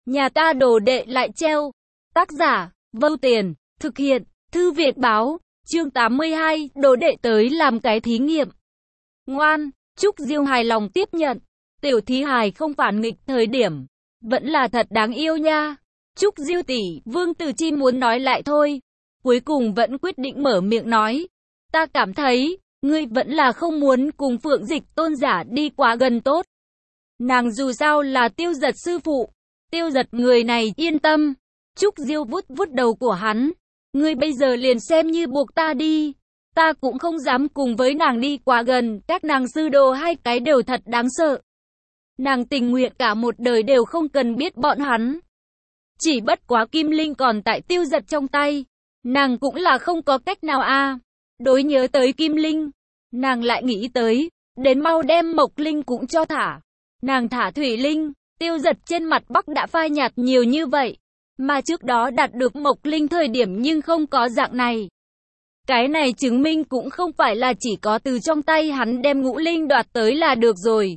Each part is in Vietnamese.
Nhà ta đồ đệ lại treo. Tác giả, Vâu Tiền, thực hiện, Thư viện báo, chương 82, đồ đệ tới làm cái thí nghiệm. Ngoan, Trúc Diêu hài lòng tiếp nhận. Tiểu thí hài không phản nghịch thời điểm, vẫn là thật đáng yêu nha. Trúc Diêu tỷ, Vương Tử Chi muốn nói lại thôi. Cuối cùng vẫn quyết định mở miệng nói. Ta cảm thấy, ngươi vẫn là không muốn cùng Phượng Dịch Tôn giả đi quá gần tốt. Nàng dù sao là Tiêu Giật sư phụ. Tiêu Giật người này yên tâm. Trúc Diêu vuốt vuốt đầu của hắn. Ngươi bây giờ liền xem như buộc ta đi. Ta cũng không dám cùng với nàng đi quá gần. Các nàng sư đồ hai cái đều thật đáng sợ. Nàng tình nguyện cả một đời đều không cần biết bọn hắn. Chỉ bất quá Kim Linh còn tại Tiêu Giật trong tay. Nàng cũng là không có cách nào a. Đối nhớ tới Kim Linh, nàng lại nghĩ tới, đến mau đem Mộc Linh cũng cho thả. Nàng thả Thủy Linh, Tiêu Giật trên mặt Bắc đã phai nhạt nhiều như vậy. Mà trước đó đạt được Mộc Linh thời điểm nhưng không có dạng này. Cái này chứng minh cũng không phải là chỉ có từ trong tay hắn đem Ngũ Linh đoạt tới là được rồi.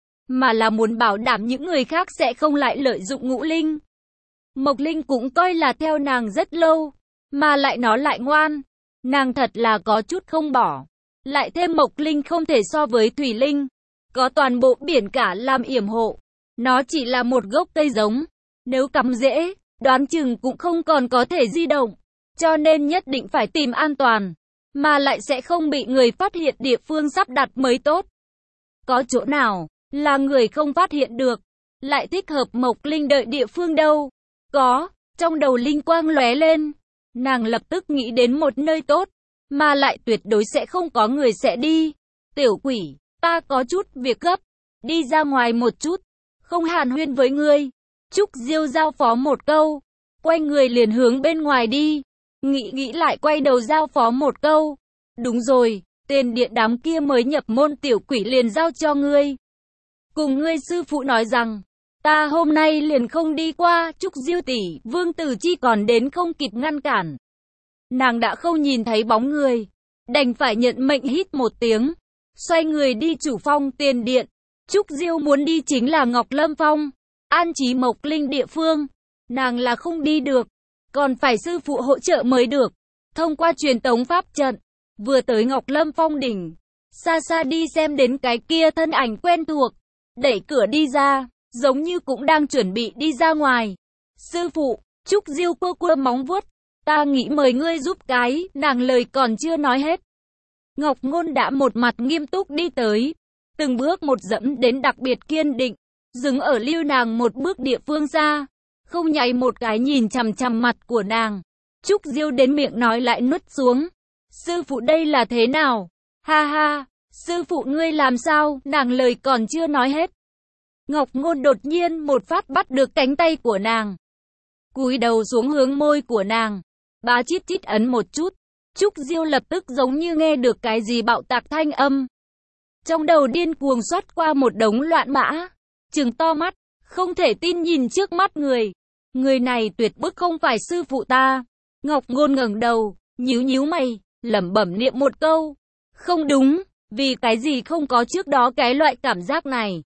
Mà là muốn bảo đảm những người khác sẽ không lại lợi dụng Ngũ Linh. Mộc Linh cũng coi là theo nàng rất lâu, mà lại nó lại ngoan. Nàng thật là có chút không bỏ. Lại thêm Mộc Linh không thể so với Thủy Linh. Có toàn bộ biển cả làm yểm hộ. Nó chỉ là một gốc cây giống. Nếu cắm rễ, đoán chừng cũng không còn có thể di động. Cho nên nhất định phải tìm an toàn. Mà lại sẽ không bị người phát hiện địa phương sắp đặt mới tốt. Có chỗ nào là người không phát hiện được, lại thích hợp Mộc Linh đợi địa phương đâu? Có, trong đầu linh quang lóe lên. Nàng lập tức nghĩ đến một nơi tốt, mà lại tuyệt đối sẽ không có người sẽ đi. Tiểu quỷ, ta có chút việc gấp, đi ra ngoài một chút, không hàn huyên với ngươi. Trúc Diêu giao phó một câu, quay người liền hướng bên ngoài đi. Nghĩ lại quay đầu giao phó một câu. Đúng rồi, tiền điện đám kia mới nhập môn tiểu quỷ liền giao cho ngươi. Cùng ngươi sư phụ nói rằng, ta hôm nay liền không đi qua. Trúc Diêu tỷ, Vương Tử Chi còn đến không kịp ngăn cản. Nàng đã không nhìn thấy bóng người, đành phải nhận mệnh hít một tiếng, xoay người đi chủ phong tiền điện. Trúc Diêu muốn đi chính là Ngọc Lâm Phong, an trí Mộc Linh địa phương. Nàng là không đi được, còn phải sư phụ hỗ trợ mới được. Thông qua truyền tống pháp trận, vừa tới Ngọc Lâm Phong đỉnh, xa xa đi xem đến cái kia thân ảnh quen thuộc, đẩy cửa đi ra, giống như cũng đang chuẩn bị đi ra ngoài. Sư phụ, Trúc Diêu cua cua móng vuốt, ta nghĩ mời ngươi giúp cái. Nàng lời còn chưa nói hết, Ngọc Ngôn đã một mặt nghiêm túc đi tới, từng bước một dẫm đến đặc biệt kiên định, dừng ở lưu nàng một bước địa phương xa, không nháy một cái nhìn chằm chằm mặt của nàng. Trúc Diêu đến miệng nói lại nuốt xuống. Sư phụ đây là thế nào? Ha ha, sư phụ ngươi làm sao? Nàng lời còn chưa nói hết, Ngọc Ngôn đột nhiên một phát bắt được cánh tay của nàng, cúi đầu xuống hướng môi của nàng, bá chít chít ấn một chút. Trúc Diêu lập tức giống như nghe được cái gì bạo tạc thanh âm. Trong đầu điên cuồng xoát qua một đống loạn mã, trừng to mắt, không thể tin nhìn trước mắt người. Người này tuyệt bức không phải sư phụ ta. Ngọc Ngôn ngẩng đầu, nhíu mày, lẩm bẩm niệm một câu. Không đúng, vì cái gì không có trước đó cái loại cảm giác này.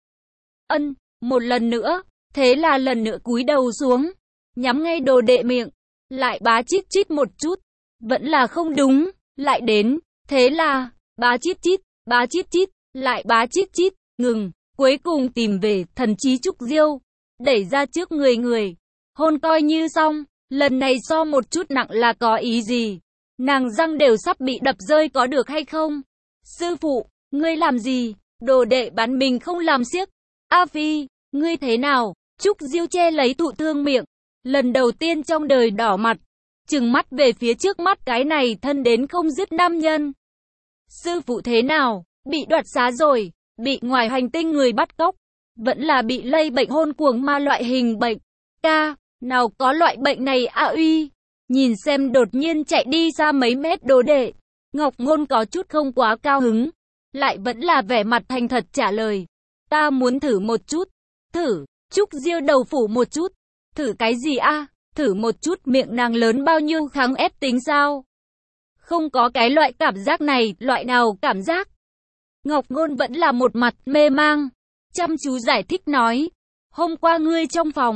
Một lần nữa, thế là lần nữa cúi đầu xuống, nhắm ngay đồ đệ miệng, lại bá chít chít một chút, vẫn là không đúng, lại đến, thế là, bá chít chít, lại bá chít chít, ngừng, cuối cùng tìm về thần trí Trúc Diêu, đẩy ra trước người, hôn coi như xong, lần này so một chút nặng là có ý gì, nàng răng đều sắp bị đập rơi có được hay không? Sư phụ, ngươi làm gì? Đồ đệ bán mình không làm xiếc. A Phi, ngươi thế nào? Trúc Diêu che lấy thụ thương miệng, lần đầu tiên trong đời đỏ mặt, trừng mắt về phía trước mắt cái này thân đến không dứt nam nhân. Sư phụ thế nào? Bị đoạt xá rồi, bị ngoài hành tinh người bắt cóc, vẫn là bị lây bệnh hôn cuồng ma loại hình bệnh. Ca, nào có loại bệnh này a uy. Nhìn xem đột nhiên chạy đi xa mấy mét đồ đệ, Ngọc Ngôn có chút không quá cao hứng, lại vẫn là vẻ mặt thành thật trả lời. Ta muốn thử một chút. Thử? Trúc Diêu đầu phủ một chút. Thử cái gì a? Thử một chút, miệng nàng lớn bao nhiêu kháng ép tính sao? Không có cái loại cảm giác này. Loại nào cảm giác? Ngọc Ngôn vẫn là một mặt mê mang, chăm chú giải thích nói. Hôm qua ngươi trong phòng,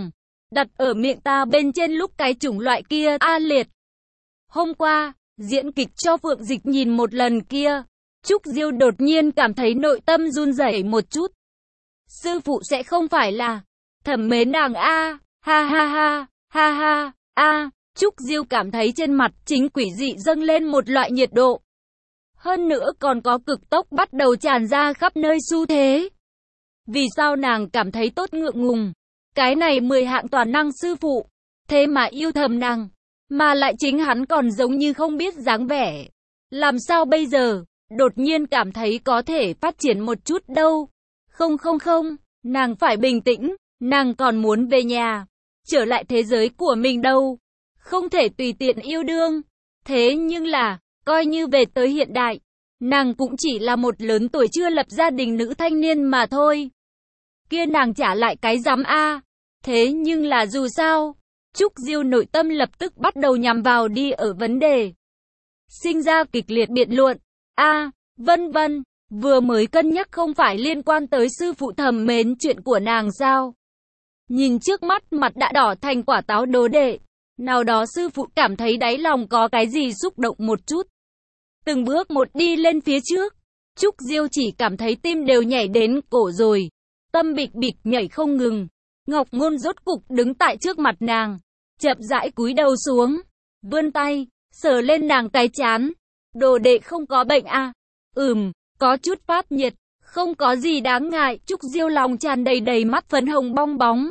đặt ở miệng ta bên trên lúc cái chủng loại kia a liệt. Hôm qua, diễn kịch cho Phượng Dịch nhìn một lần kia, Trúc Diêu đột nhiên cảm thấy nội tâm run rẩy một chút. Sư phụ sẽ không phải là thẩm mến nàng a, ha ha ha, ha ha, a. Trúc Diêu cảm thấy trên mặt chính quỷ dị dâng lên một loại nhiệt độ. Hơn nữa còn có cực tốc bắt đầu tràn ra khắp nơi xu thế. Vì sao nàng cảm thấy tốt ngượng ngùng? Cái này 10 hạng toàn năng sư phụ, thế mà yêu thầm nàng, mà lại chính hắn còn giống như không biết dáng vẻ. Làm sao bây giờ? Đột nhiên cảm thấy có thể phát triển một chút đâu. Không, nàng phải bình tĩnh, nàng còn muốn về nhà, trở lại thế giới của mình đâu. Không thể tùy tiện yêu đương. Thế nhưng là, coi như về tới hiện đại, nàng cũng chỉ là một lớn tuổi chưa lập gia đình nữ thanh niên mà thôi. Kia nàng trả lại cái rắm a. Thế nhưng là dù sao, Trúc Diêu nội tâm lập tức bắt đầu nhằm vào đi ở vấn đề. Sinh ra kịch liệt biện luận. Vân vân, vừa mới cân nhắc không phải liên quan tới sư phụ thầm mến chuyện của nàng sao? Nhìn trước mắt mặt đã đỏ thành quả táo đồ đệ, nào đó sư phụ cảm thấy đáy lòng có cái gì xúc động một chút. Từng bước một đi lên phía trước, Trúc Diêu chỉ cảm thấy tim đều nhảy đến cổ rồi, tâm bịch bịch nhảy không ngừng. Ngọc Ngôn rốt cục đứng tại trước mặt nàng, chậm rãi cúi đầu xuống, vươn tay, sờ lên nàng cái trán. Đồ đệ không có bệnh à? Có chút phát nhiệt, không có gì đáng ngại. Trúc Diêu lòng tràn đầy mắt phấn hồng bong bóng.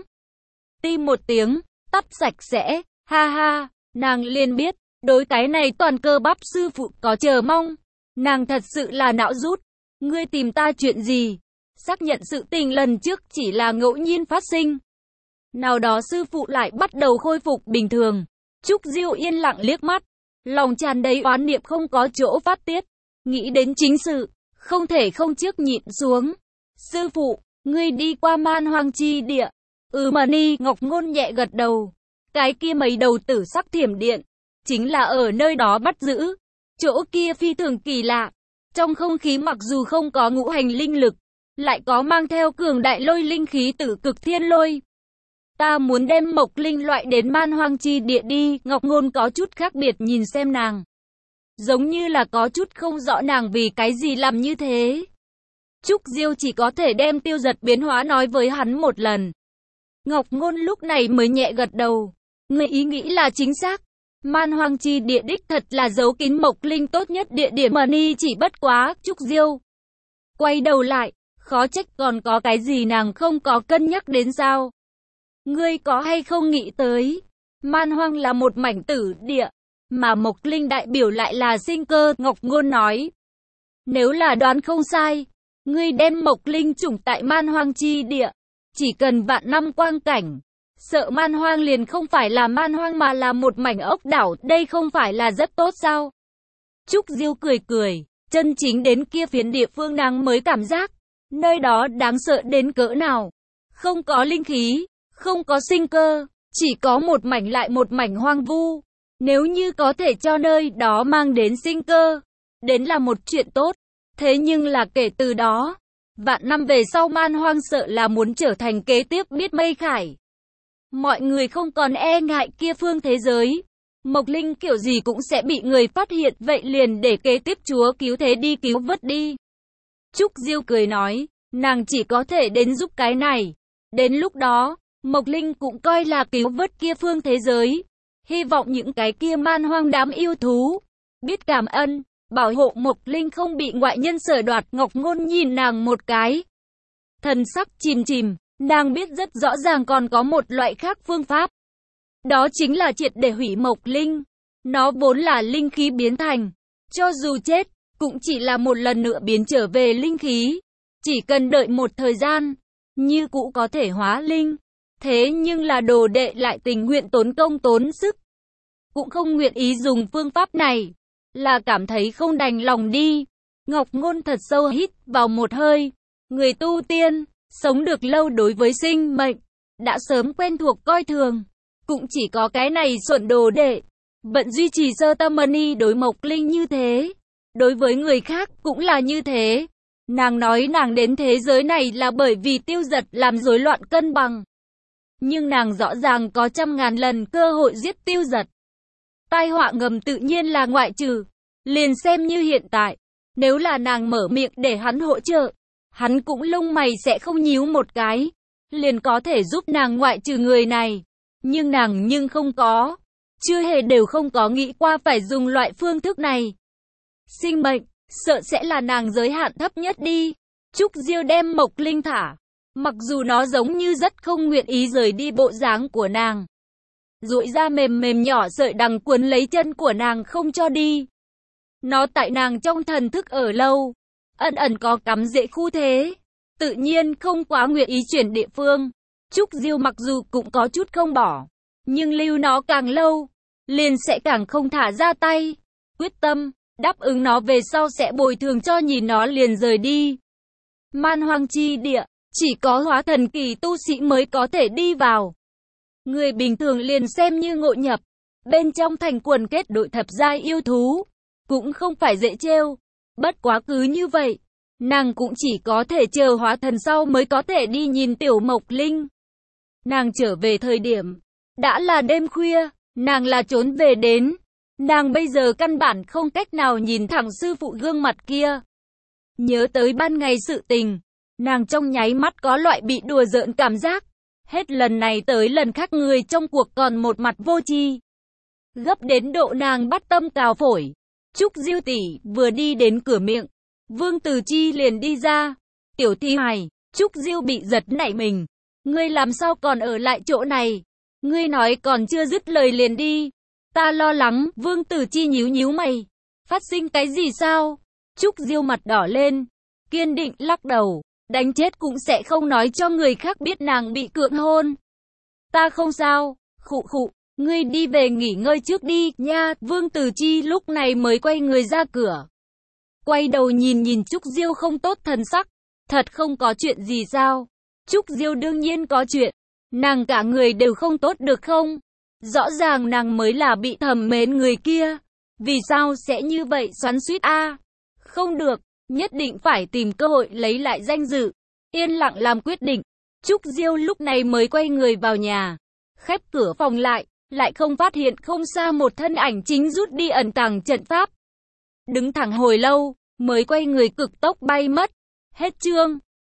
Tim một tiếng, tắt sạch sẽ, ha ha, nàng liền biết, đối cái này toàn cơ bắp sư phụ có chờ mong. Nàng thật sự là não rút, ngươi tìm ta chuyện gì? Xác nhận sự tình lần trước chỉ là ngẫu nhiên phát sinh. Nào đó sư phụ lại bắt đầu khôi phục bình thường. Trúc Diêu yên lặng liếc mắt, lòng tràn đầy oán niệm không có chỗ phát tiết. Nghĩ đến chính sự, không thể không trước nhịn xuống. Sư phụ, ngươi đi qua Man Hoang chi địa. Mà ni, Ngọc Ngôn nhẹ gật đầu. Cái kia mấy đầu tử sắc thiểm điện, chính là ở nơi đó bắt giữ. Chỗ kia phi thường kỳ lạ. Trong không khí mặc dù không có ngũ hành linh lực, lại có mang theo cường đại lôi linh khí tử cực thiên lôi. Ta muốn đem mộc linh loại đến Man Hoang chi địa đi. Ngọc Ngôn có chút khác biệt nhìn xem nàng, giống như là có chút không rõ nàng vì cái gì làm như thế. Trúc Diêu chỉ có thể đem Tiêu Giật biến hóa nói với hắn một lần. Ngọc Ngôn lúc này mới nhẹ gật đầu. Người ý nghĩ là chính xác. Man Hoang chi địa đích thật là giấu kín mộc linh tốt nhất địa điểm mà ni chỉ bất quá. Trúc Diêu quay đầu lại, khó trách còn có cái gì nàng không có cân nhắc đến sao. Ngươi có hay không nghĩ tới, Man Hoang là một mảnh tử địa, mà mộc linh đại biểu lại là sinh cơ. Ngọc Ngôn nói, nếu là đoán không sai, ngươi đem mộc linh chủng tại Man Hoang chi địa, chỉ cần vạn năm quang cảnh, sợ Man Hoang liền không phải là Man Hoang mà là một mảnh ốc đảo, đây không phải là rất tốt sao? Trúc Diêu cười, chân chính đến kia phiến địa phương nàng mới cảm giác, nơi đó đáng sợ đến cỡ nào. Không có linh khí, không có sinh cơ, chỉ có một mảnh lại một mảnh hoang vu. Nếu như có thể cho nơi đó mang đến sinh cơ, đến là một chuyện tốt. Thế nhưng là kể từ đó, vạn năm về sau Man Hoang sợ là muốn trở thành kế tiếp biết mây khải. Mọi người không còn e ngại kia phương thế giới. Mộc linh kiểu gì cũng sẽ bị người phát hiện, vậy liền để kế tiếp chúa cứu thế đi cứu vớt đi. Trúc Diêu cười nói, nàng chỉ có thể đến giúp cái này. Đến lúc đó, Mộc linh cũng coi là cứu vớt kia phương thế giới. Hy vọng những cái kia Man Hoang đám yêu thú biết cảm ơn, bảo hộ Mộc linh không bị ngoại nhân sở đoạt. Ngọc Ngôn nhìn nàng một cái, thần sắc chìm, nàng biết rất rõ ràng còn có một loại khác phương pháp. Đó chính là triệt để hủy Mộc linh. Nó vốn là linh khí biến thành, cho dù chết, cũng chỉ là một lần nữa biến trở về linh khí. Chỉ cần đợi một thời gian, như cũ có thể hóa linh. Thế nhưng là đồ đệ lại tình nguyện tốn công tốn sức, cũng không nguyện ý dùng phương pháp này, là cảm thấy không đành lòng đi. Ngọc Ngôn thật sâu hít vào một hơi. Người tu tiên, sống được lâu đối với sinh mệnh, đã sớm quen thuộc coi thường. Cũng chỉ có cái này xuẩn đồ đệ, vẫn duy trì sơ tâm ni đối Mộc linh như thế. Đối với người khác cũng là như thế. Nàng nói nàng đến thế giới này là bởi vì Tiêu Giật làm rối loạn cân bằng. nhưng nàng rõ ràng có trăm ngàn lần cơ hội giết Tiêu Giật. Tai họa ngầm tự nhiên là ngoại trừ. Liền xem như hiện tại, nếu là nàng mở miệng để hắn hỗ trợ, hắn cũng lông mày sẽ không nhíu một cái, liền có thể giúp nàng ngoại trừ người này. Nhưng nàng không có, chưa hề đều không có nghĩ qua phải dùng loại phương thức này. Sinh mệnh, sợ sẽ là nàng giới hạn thấp nhất đi. Trúc Diêu đem Mộc Linh thả, mặc dù nó giống như rất không nguyện ý rời đi bộ dáng của nàng. Duỗi ra mềm mềm nhỏ sợi đằng cuốn lấy chân của nàng không cho đi. Nó tại nàng trong thần thức ở lâu, ẩn ẩn có cắm rễ khu thế, tự nhiên không quá nguyện ý chuyển địa phương. Trúc Diêu mặc dù cũng có chút không bỏ, nhưng lưu nó càng lâu, liền sẽ càng không thả ra tay. Quyết tâm, đáp ứng nó về sau sẽ bồi thường cho, nhìn nó liền rời đi. Man hoang chi địa, chỉ có hóa thần kỳ tu sĩ mới có thể đi vào. Người bình thường liền xem như ngộ nhập, bên trong thành quần kết đội thập giai yêu thú, cũng không phải dễ trêu. Bất quá cứ như vậy, nàng cũng chỉ có thể chờ hóa thần sau mới có thể đi nhìn tiểu Mộc Linh. Nàng trở về thời điểm, đã là đêm khuya, nàng là trốn về đến. Nàng bây giờ căn bản không cách nào nhìn thẳng sư phụ gương mặt kia. Nhớ tới ban ngày sự tình, nàng trong nháy mắt có loại bị đùa giỡn cảm giác. Hết lần này tới lần khác người trong cuộc còn một mặt vô tri. Gấp đến độ nàng bắt tâm cào phổi. Trúc Diêu tỷ vừa đi đến cửa miệng, Vương Từ Chi liền đi ra. Tiểu thi hài, Trúc Diêu bị giật nảy mình. Ngươi làm sao còn ở lại chỗ này? Ngươi nói còn chưa dứt lời liền đi. Ta lo lắng. Vương Từ Chi nhíu nhíu mày. Phát sinh cái gì sao? Trúc Diêu mặt đỏ lên, kiên định lắc đầu. Đánh chết cũng sẽ không nói cho người khác biết nàng bị cưỡng hôn. Ta không sao. Khụ khụ. Ngươi đi về nghỉ ngơi trước đi, nha. Vương Từ Chi lúc này mới quay người ra cửa. Quay đầu nhìn Trúc Diêu không tốt thần sắc. Thật không có chuyện gì sao? Trúc Diêu đương nhiên có chuyện. Nàng cả người đều không tốt được không? Rõ ràng nàng mới là bị thầm mến người kia. Vì sao sẽ như vậy xoắn xuýt a? Không được, nhất định phải tìm cơ hội lấy lại danh dự. Yên lặng làm quyết định. Trúc Diêu lúc này mới quay người vào nhà. Khép cửa phòng lại không phát hiện không xa một thân ảnh chính rút đi ẩn tàng trận pháp. Đứng thẳng hồi lâu, mới quay người cực tốc bay mất. Hết chương.